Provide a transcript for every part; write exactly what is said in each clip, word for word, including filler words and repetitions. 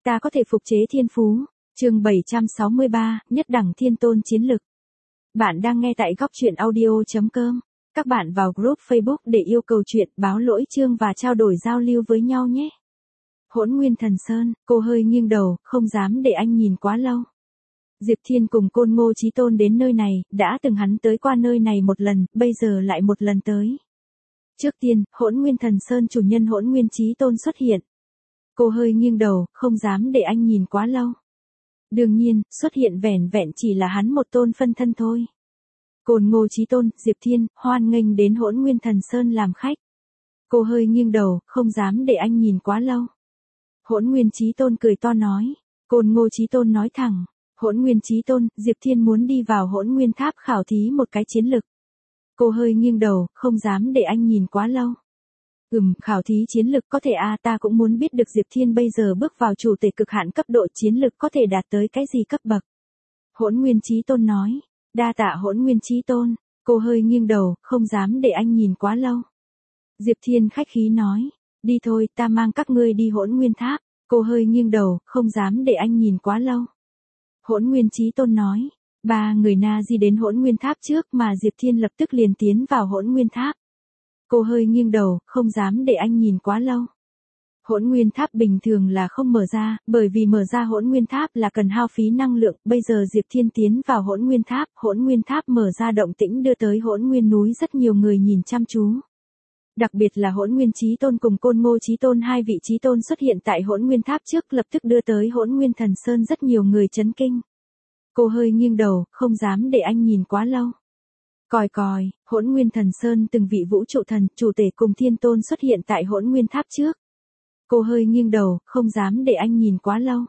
Ta có thể phục chế thiên phú. Chương bảy trăm sáu mươi ba, nhất đẳng thiên tôn chiến lực. Bạn đang nghe tại góc truyện audio chấm com. Các bạn vào group Facebook để yêu cầu chuyện, báo lỗi chương và trao đổi giao lưu với nhau nhé. Hỗn Nguyên Thần Sơn, cô hơi nghiêng đầu, không dám để anh nhìn quá lâu. Diệp Thiên cùng Côn Ngô Chí Tôn đến nơi này, đã từng hắn tới qua nơi này một lần, bây giờ lại một lần tới. Trước tiên, Hỗn Nguyên Thần Sơn chủ nhân Hỗn Nguyên Chí Tôn xuất hiện. Cô hơi nghiêng đầu, không dám để anh nhìn quá lâu. Đương nhiên, xuất hiện vẻn vẹn chỉ là hắn một tôn phân thân thôi. Côn Ngô Chí Tôn, Diệp Thiên, hoan nghênh đến Hỗn Nguyên Thần Sơn làm khách. Cô hơi nghiêng đầu, không dám để anh nhìn quá lâu. Hỗn Nguyên Chí Tôn cười to nói. Côn Ngô Chí Tôn nói thẳng. Hỗn Nguyên Chí Tôn, Diệp Thiên muốn đi vào Hỗn Nguyên Tháp khảo thí một cái chiến lực. Cô hơi nghiêng đầu, không dám để anh nhìn quá lâu. Ừm, khảo thí chiến lực có thể à, ta cũng muốn biết được Diệp Thiên bây giờ bước vào chủ tể cực hạn cấp độ chiến lực có thể đạt tới cái gì cấp bậc. Hỗn Nguyên Chí Tôn nói. Đa tạ Hỗn Nguyên Chí Tôn. Cô hơi nghiêng đầu, không dám để anh nhìn quá lâu. Diệp Thiên khách khí nói. Đi thôi, ta mang các ngươi đi Hỗn Nguyên Tháp. Cô hơi nghiêng đầu, không dám để anh nhìn quá lâu. Hỗn Nguyên Chí Tôn nói. Ba người Na Di đến Hỗn Nguyên Tháp trước mà Diệp Thiên lập tức liền tiến vào Hỗn Nguyên Tháp. Cô hơi nghiêng đầu, không dám để anh nhìn quá lâu. Hỗn Nguyên Tháp bình thường là không mở ra, bởi vì mở ra Hỗn Nguyên Tháp là cần hao phí năng lượng, bây giờ Diệp Thiên tiến vào Hỗn Nguyên Tháp, Hỗn Nguyên Tháp mở ra động tĩnh đưa tới Hỗn Nguyên núi rất nhiều người nhìn chăm chú. Đặc biệt là Hỗn Nguyên Chí Tôn cùng Côn Ngô Chí Tôn hai vị Chí Tôn xuất hiện tại Hỗn Nguyên Tháp trước lập tức đưa tới Hỗn Nguyên Thần Sơn rất nhiều người chấn kinh. Cô hơi nghiêng đầu, không dám để anh nhìn quá lâu. Còi còi, Hỗn Nguyên Thần Sơn từng vị vũ trụ thần, chủ tể cùng thiên tôn xuất hiện tại Hỗn Nguyên Tháp trước. Cô hơi nghiêng đầu, không dám để anh nhìn quá lâu.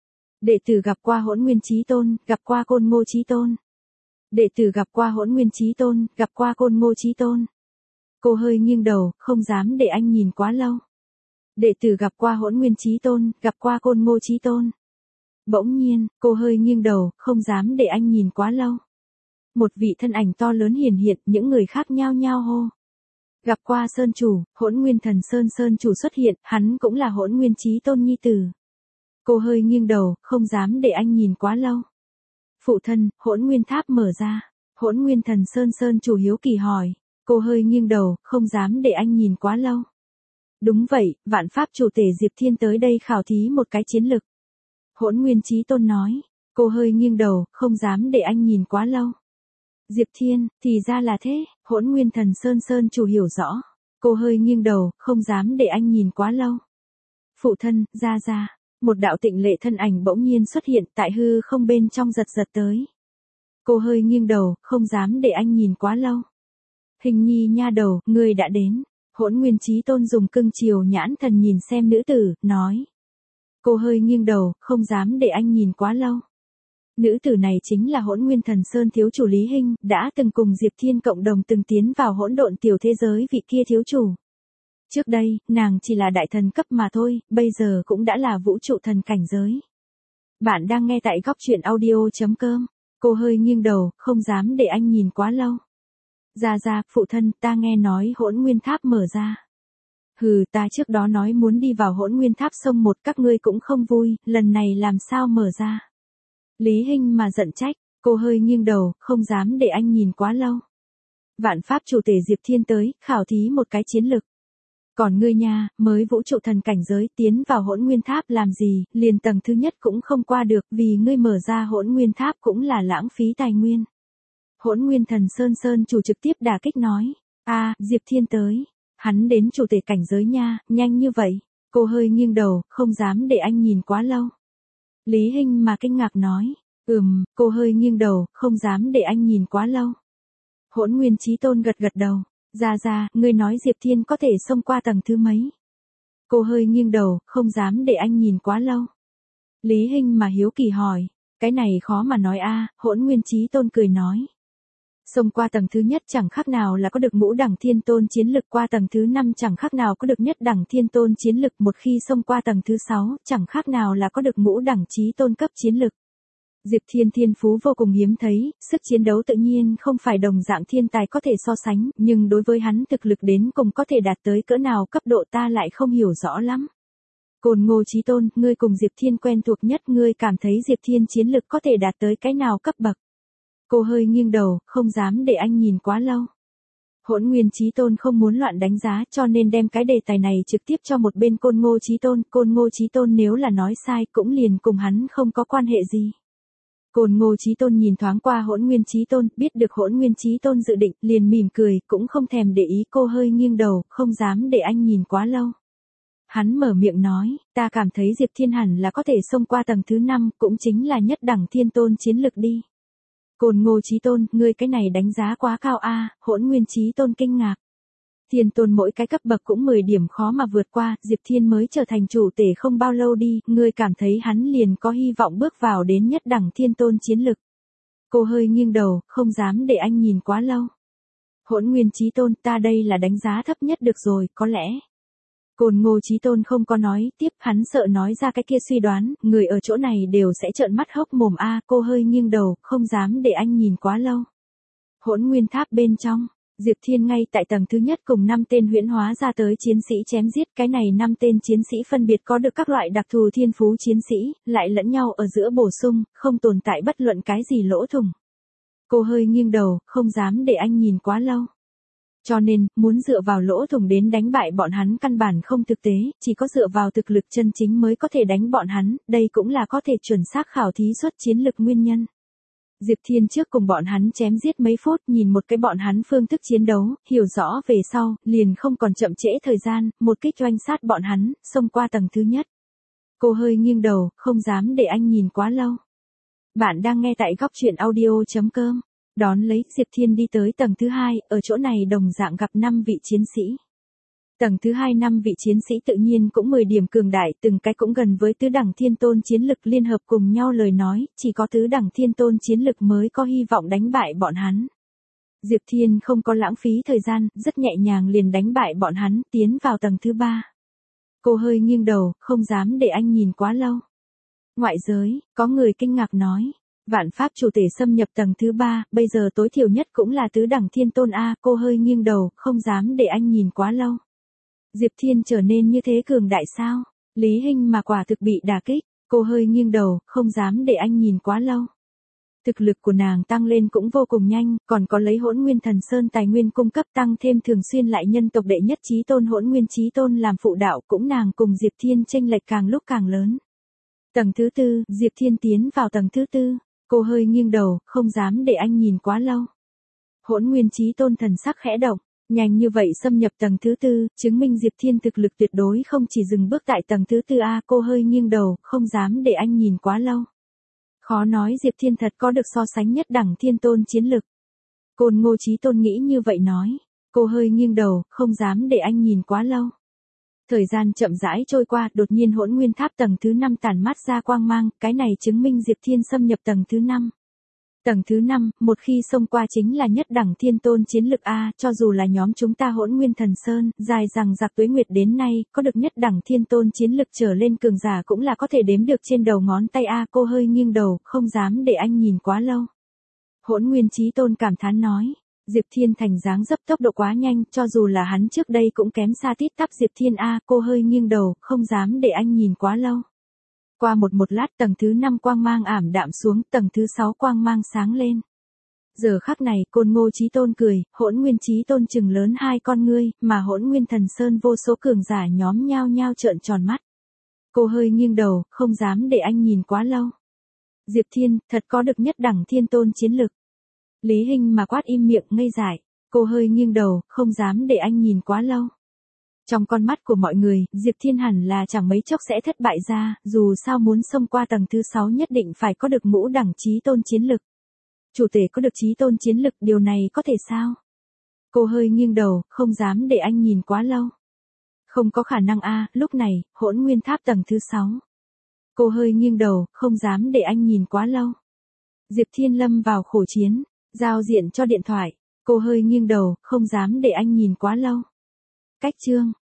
Đệ tử gặp qua Hỗn Nguyên Chí Tôn, gặp qua Côn Ngô Chí Tôn. Đệ tử gặp qua Hỗn Nguyên Chí Tôn, gặp qua Côn Ngô Chí Tôn. Cô hơi nghiêng đầu, không dám để anh nhìn quá lâu. Đệ tử gặp qua Hỗn Nguyên Chí Tôn, gặp qua Côn Ngô Chí Tôn. Bỗng nhiên, cô hơi nghiêng đầu, không dám để anh nhìn quá lâu. Một vị thân ảnh to lớn hiển hiện, những người khác nhao nhao hô. Gặp qua Sơn Chủ, Hỗn Nguyên Thần Sơn Sơn Chủ xuất hiện, hắn cũng là Hỗn Nguyên Chí Tôn nhi tử. Cô hơi nghiêng đầu, không dám để anh nhìn quá lâu. Phụ thân, Hỗn Nguyên Tháp mở ra. Hỗn Nguyên Thần Sơn Sơn Chủ hiếu kỳ hỏi. Cô hơi nghiêng đầu, không dám để anh nhìn quá lâu. Đúng vậy, vạn pháp chủ tể Diệp Thiên tới đây khảo thí một cái chiến lực. Hỗn Nguyên Chí Tôn nói. Cô hơi nghiêng đầu, không dám để anh nhìn quá lâu. Diệp Thiên, thì ra là thế, Hỗn Nguyên Thần Sơn Sơn Chủ hiểu rõ. Cô hơi nghiêng đầu, không dám để anh nhìn quá lâu. Phụ thân, ra ra, một đạo tịnh lệ thân ảnh bỗng nhiên xuất hiện tại hư không bên trong giật giật tới. Cô hơi nghiêng đầu, không dám để anh nhìn quá lâu. Hình nhi nha đầu, ngươi đã đến. Hỗn Nguyên Chí Tôn dùng cưng chiều nhãn thần nhìn xem nữ tử, nói. Cô hơi nghiêng đầu, không dám để anh nhìn quá lâu. Nữ tử này chính là Hỗn Nguyên Thần Sơn thiếu chủ Lý Hinh, đã từng cùng Diệp Thiên cộng đồng từng tiến vào hỗn độn tiểu thế giới vị kia thiếu chủ. Trước đây, nàng chỉ là đại thần cấp mà thôi, bây giờ cũng đã là vũ trụ thần cảnh giới. Bạn đang nghe tại góc truyện audio chấm com. Cô hơi nghiêng đầu, không dám để anh nhìn quá lâu. Ra ra, phụ thân, ta nghe nói Hỗn Nguyên Tháp mở ra. Hừ, ta trước đó nói muốn đi vào Hỗn Nguyên Tháp sông một các ngươi cũng không vui, lần này làm sao mở ra. Lý Hinh mà giận trách, cô hơi nghiêng đầu, không dám để anh nhìn quá lâu. Vạn pháp chủ tể Diệp Thiên tới, khảo thí một cái chiến lực. Còn ngươi nha, mới vũ trụ thần cảnh giới tiến vào Hỗn Nguyên Tháp làm gì, liền tầng thứ nhất cũng không qua được vì ngươi mở ra Hỗn Nguyên Tháp cũng là lãng phí tài nguyên. Hỗn Nguyên Thần Sơn Sơn Chủ trực tiếp đả kích nói. A, à, Diệp Thiên tới. Hắn đến chủ tể cảnh giới nha, nhanh như vậy. Cô hơi nghiêng đầu, không dám để anh nhìn quá lâu. Lý Hinh mà kinh ngạc nói. Ừm, cô hơi nghiêng đầu, không dám để anh nhìn quá lâu. Hỗn Nguyên Chí Tôn gật gật đầu. Ra ra, ngươi nói Diệp Thiên có thể xông qua tầng thứ mấy. Cô hơi nghiêng đầu, không dám để anh nhìn quá lâu. Lý Hinh mà hiếu kỳ hỏi. Cái này khó mà nói a. Hỗn Nguyên Chí Tôn cười nói. Xông qua tầng thứ nhất chẳng khác nào là có được ngũ đẳng thiên tôn chiến lực, qua tầng thứ năm chẳng khác nào có được nhất đẳng thiên tôn chiến lực, một khi xông qua tầng thứ sáu chẳng khác nào là có được ngũ đẳng chí tôn cấp chiến lực. Diệp Thiên thiên phú vô cùng hiếm thấy, sức chiến đấu tự nhiên không phải đồng dạng thiên tài có thể so sánh, nhưng đối với hắn thực lực đến cùng có thể đạt tới cỡ nào cấp độ ta lại không hiểu rõ lắm. Côn Ngô Chí Tôn, ngươi cùng Diệp Thiên quen thuộc nhất, ngươi cảm thấy Diệp Thiên chiến lực có thể đạt tới cái nào cấp bậc? Cô hơi nghiêng đầu, không dám để anh nhìn quá lâu. Hỗn Nguyên Chí Tôn không muốn loạn đánh giá, cho nên đem cái đề tài này trực tiếp cho một bên Côn Ngô Chí Tôn. Côn Ngô Chí Tôn nếu là nói sai cũng liền cùng hắn không có quan hệ gì. Côn Ngô Chí Tôn nhìn thoáng qua Hỗn Nguyên Chí Tôn, biết được Hỗn Nguyên Chí Tôn dự định, liền mỉm cười, cũng không thèm để ý. Cô hơi nghiêng đầu, không dám để anh nhìn quá lâu. Hắn mở miệng nói, ta cảm thấy Diệp Thiên hẳn là có thể xông qua tầng thứ năm, cũng chính là nhất đẳng thiên tôn chiến lực đi. Côn Ngô Chí Tôn, ngươi cái này đánh giá quá cao a. Hỗn Nguyên Chí Tôn kinh ngạc. Thiên tôn mỗi cái cấp bậc cũng mười điểm khó mà vượt qua, Diệp Thiên mới trở thành chủ tể không bao lâu đi, ngươi cảm thấy hắn liền có hy vọng bước vào đến nhất đẳng thiên tôn chiến lực. Cô hơi nghiêng đầu, không dám để anh nhìn quá lâu. Hỗn Nguyên Chí Tôn, ta đây là đánh giá thấp nhất được rồi, có lẽ. Côn Ngô Chí Tôn không có nói tiếp, hắn sợ nói ra cái kia suy đoán, người ở chỗ này đều sẽ trợn mắt hốc mồm a. Cô hơi nghiêng đầu, không dám để anh nhìn quá lâu. Hỗn Nguyên Tháp bên trong, Diệp Thiên ngay tại tầng thứ nhất cùng năm tên huyễn hóa ra tới chiến sĩ chém giết, cái này năm tên chiến sĩ phân biệt có được các loại đặc thù thiên phú chiến sĩ, lại lẫn nhau ở giữa bổ sung, không tồn tại bất luận cái gì lỗ thủng. Cô hơi nghiêng đầu, không dám để anh nhìn quá lâu. Cho nên, muốn dựa vào lỗ thủng đến đánh bại bọn hắn căn bản không thực tế, chỉ có dựa vào thực lực chân chính mới có thể đánh bọn hắn, đây cũng là có thể chuẩn xác khảo thí xuất chiến lực nguyên nhân. Diệp Thiên trước cùng bọn hắn chém giết mấy phút, nhìn một cái bọn hắn phương thức chiến đấu, hiểu rõ về sau, liền không còn chậm trễ thời gian, một kích oanh sát bọn hắn, xông qua tầng thứ nhất. Cô hơi nghiêng đầu, không dám để anh nhìn quá lâu. Bạn đang nghe tại góc truyện audio chấm com. Đón lấy, Diệp Thiên đi tới tầng thứ hai, ở chỗ này đồng dạng gặp năm vị chiến sĩ. Tầng thứ hai năm vị chiến sĩ tự nhiên cũng mười điểm cường đại, từng cái cũng gần với tứ đẳng thiên tôn chiến lực, liên hợp cùng nhau lời nói, chỉ có tứ đẳng thiên tôn chiến lực mới có hy vọng đánh bại bọn hắn. Diệp Thiên không có lãng phí thời gian, rất nhẹ nhàng liền đánh bại bọn hắn, tiến vào tầng thứ ba. Cô hơi nghiêng đầu, không dám để anh nhìn quá lâu. Ngoại giới, có người kinh ngạc nói. Vạn Pháp chủ tể xâm nhập tầng thứ ba, bây giờ tối thiểu nhất cũng là tứ đẳng thiên tôn a. Cô hơi nghiêng đầu, không dám để anh nhìn quá lâu. Diệp Thiên trở nên như thế cường đại sao? Lý Hinh mà quả thực bị đả kích. Cô hơi nghiêng đầu, không dám để anh nhìn quá lâu. Thực lực của nàng tăng lên cũng vô cùng nhanh, còn có lấy Hỗn Nguyên Thần Sơn tài nguyên cung cấp, tăng thêm thường xuyên lại nhân tộc đệ nhất chí tôn Hỗn Nguyên Chí Tôn làm phụ đạo, cũng nàng cùng Diệp Thiên chênh lệch càng lúc càng lớn. Tầng thứ tư, Diệp Thiên tiến vào tầng thứ tư. Cô hơi nghiêng đầu, không dám để anh nhìn quá lâu. Hỗn Nguyên Chí Tôn thần sắc khẽ động, nhanh như vậy xâm nhập tầng thứ tư, chứng minh Diệp Thiên thực lực tuyệt đối không chỉ dừng bước tại tầng thứ tư a. Cô hơi nghiêng đầu, không dám để anh nhìn quá lâu. Khó nói Diệp Thiên thật có được so sánh nhất đẳng thiên tôn chiến lực. Côn Ngô Chí Tôn nghĩ như vậy nói. Cô hơi nghiêng đầu, không dám để anh nhìn quá lâu. Thời gian chậm rãi trôi qua, đột nhiên Hỗn Nguyên Tháp tầng thứ năm tản mát ra quang mang, cái này chứng minh Diệp Thiên xâm nhập tầng thứ năm. Tầng thứ năm, một khi xông qua chính là nhất đẳng thiên tôn chiến lực a. Cho dù là nhóm chúng ta Hỗn Nguyên Thần Sơn, dài rằng giặc tuế nguyệt đến nay, có được nhất đẳng thiên tôn chiến lực trở lên cường giả cũng là có thể đếm được trên đầu ngón tay a. Cô hơi nghiêng đầu, không dám để anh nhìn quá lâu. Hỗn Nguyên Chí Tôn cảm thán nói. Diệp Thiên thành dáng dấp tốc độ quá nhanh, cho dù là hắn trước đây cũng kém xa tít tắp Diệp Thiên a. Cô hơi nghiêng đầu, không dám để anh nhìn quá lâu. Qua một một lát, tầng thứ năm quang mang ảm đạm xuống, tầng thứ sáu quang mang sáng lên. Giờ khắc này, Côn Ngô Chí Tôn cười, Hỗn Nguyên Chí Tôn chừng lớn hai con ngươi, mà Hỗn Nguyên Thần Sơn vô số cường giả nhóm nhao nhao trợn tròn mắt. Cô hơi nghiêng đầu, không dám để anh nhìn quá lâu. Diệp Thiên, thật có được nhất đẳng thiên tôn chiến lực. Lý Hinh mà quát im miệng ngây dại, cô hơi nghiêng đầu, không dám để anh nhìn quá lâu. Trong con mắt của mọi người, Diệp Thiên hẳn là chẳng mấy chốc sẽ thất bại ra, dù sao muốn xông qua tầng thứ sáu nhất định phải có được ngũ đẳng chí tôn chiến lực. Chủ tể có được chí tôn chiến lực, điều này có thể sao? Cô hơi nghiêng đầu, không dám để anh nhìn quá lâu. Không có khả năng a. Lúc này, Hỗn Nguyên Tháp tầng thứ sáu. Cô hơi nghiêng đầu, không dám để anh nhìn quá lâu. Diệp Thiên lâm vào khổ chiến, giao diện cho điện thoại. Cô hơi nghiêng đầu, không dám để anh nhìn quá lâu. Cách chương